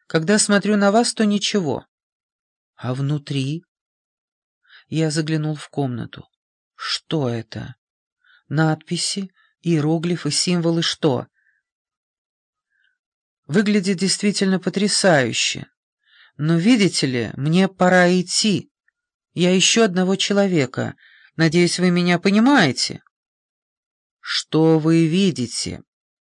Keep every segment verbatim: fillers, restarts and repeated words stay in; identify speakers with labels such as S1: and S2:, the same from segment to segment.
S1: Когда смотрю на вас, то ничего. А внутри? Я заглянул в комнату. Что это? Надписи, иероглифы, символы, что? Выглядит действительно потрясающе. Но, видите ли, мне пора идти. Я ищу одного человека. Надеюсь, вы меня понимаете? Что вы видите?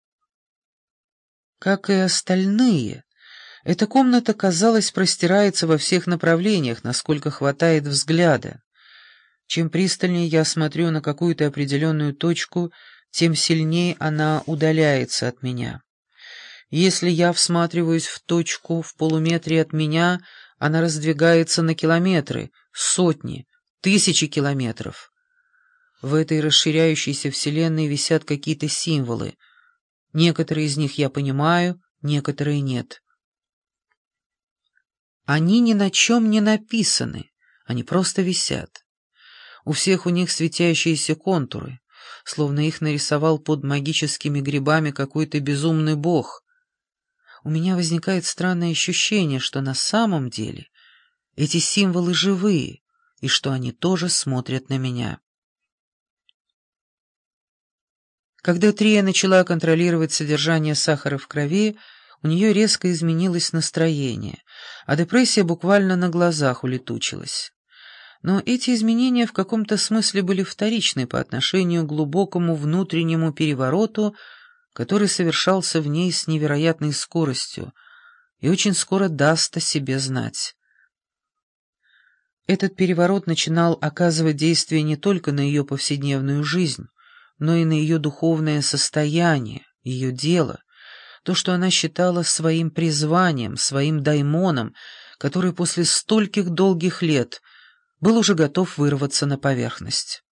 S1: Как и остальные, эта комната, казалось, простирается во всех направлениях, насколько хватает взгляда. Чем пристальнее я смотрю на какую-то определенную точку, тем сильнее она удаляется от меня. Если я всматриваюсь в точку в полуметре от меня, она раздвигается на километры, сотни, тысячи километров. В этой расширяющейся вселенной висят какие-то символы. Некоторые из них я понимаю, некоторые нет. Они ни на чем не написаны, они просто висят. У всех у них светящиеся контуры, словно их нарисовал под магическими грибами какой-то безумный бог. У меня возникает странное ощущение, что на самом деле эти символы живые, и что они тоже смотрят на меня. Когда Трия начала контролировать содержание сахара в крови, у нее резко изменилось настроение, а депрессия буквально на глазах улетучилась. Но эти изменения в каком-то смысле были вторичны по отношению к глубокому внутреннему перевороту, который совершался в ней с невероятной скоростью и очень скоро даст о себе знать. Этот переворот начинал оказывать действие не только на ее повседневную жизнь, но и на ее духовное состояние, ее дело, то, что она считала своим призванием, своим даймоном, который после стольких долгих лет был уже готов вырваться на поверхность.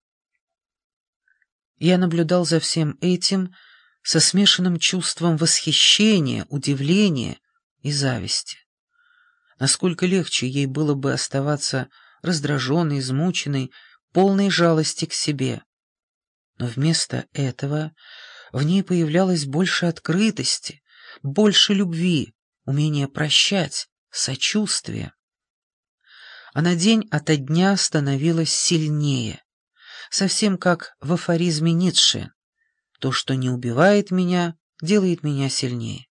S1: Я наблюдал за всем этим со смешанным чувством восхищения, удивления и зависти. Насколько легче ей было бы оставаться раздраженной, измученной, полной жалости к себе. Но вместо этого в ней появлялось больше открытости, больше любви, умения прощать, сочувствия. Она день ото дня становилась сильнее, совсем как в афоризме Ницше: «То, что не убивает меня, делает меня сильнее».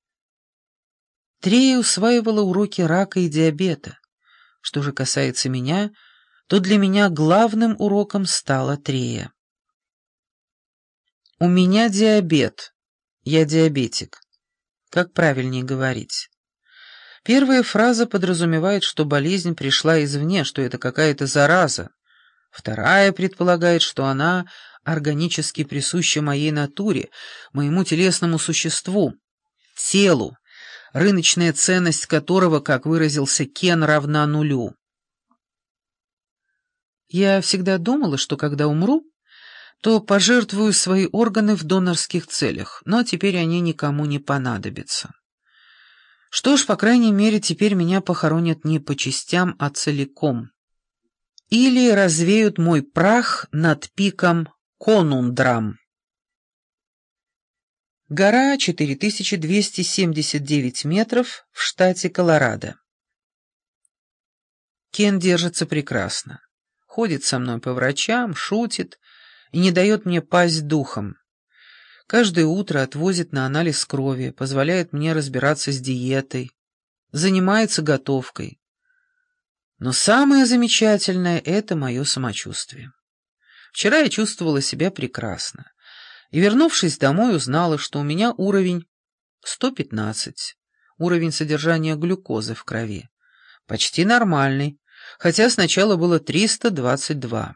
S1: Трея усваивала уроки рака и диабета. Что же касается меня, то для меня главным уроком стала Трея. «У меня диабет. Я диабетик». Как правильнее говорить? Первая фраза подразумевает, что болезнь пришла извне, что это какая-то зараза. Вторая предполагает, что она органически присуща моей натуре, моему телесному существу, телу, рыночная ценность которого, как выразился Кен, равна нулю. Я всегда думала, что когда умру, то пожертвую свои органы в донорских целях, но теперь они никому не понадобятся. Что ж, по крайней мере, теперь меня похоронят не по частям, а целиком. Или развеют мой прах над пиком Конундрам. Гора четыре тысячи двести семьдесят девять метров в штате Колорадо. Кен держится прекрасно. Ходит со мной по врачам, шутит и не дает мне пасть духом. Каждое утро отвозит на анализ крови, позволяет мне разбираться с диетой, занимается готовкой. Но самое замечательное — это мое самочувствие. Вчера я чувствовала себя прекрасно, и, вернувшись домой, узнала, что у меня уровень сто пятнадцать, уровень содержания глюкозы в крови. Почти нормальный, хотя сначала было триста двадцать два.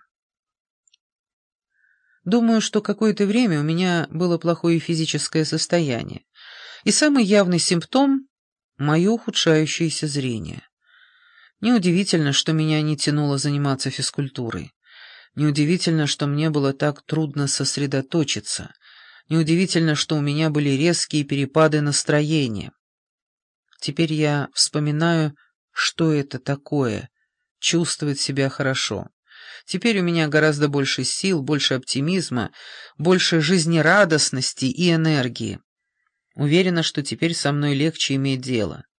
S1: Думаю, что какое-то время у меня было плохое физическое состояние, и самый явный симптом — мое ухудшающееся зрение. Неудивительно, что меня не тянуло заниматься физкультурой. Неудивительно, что мне было так трудно сосредоточиться. Неудивительно, что у меня были резкие перепады настроения. Теперь я вспоминаю, что это такое — чувствовать себя хорошо. Теперь у меня гораздо больше сил, больше оптимизма, больше жизнерадостности и энергии. Уверена, что теперь со мной легче иметь дело.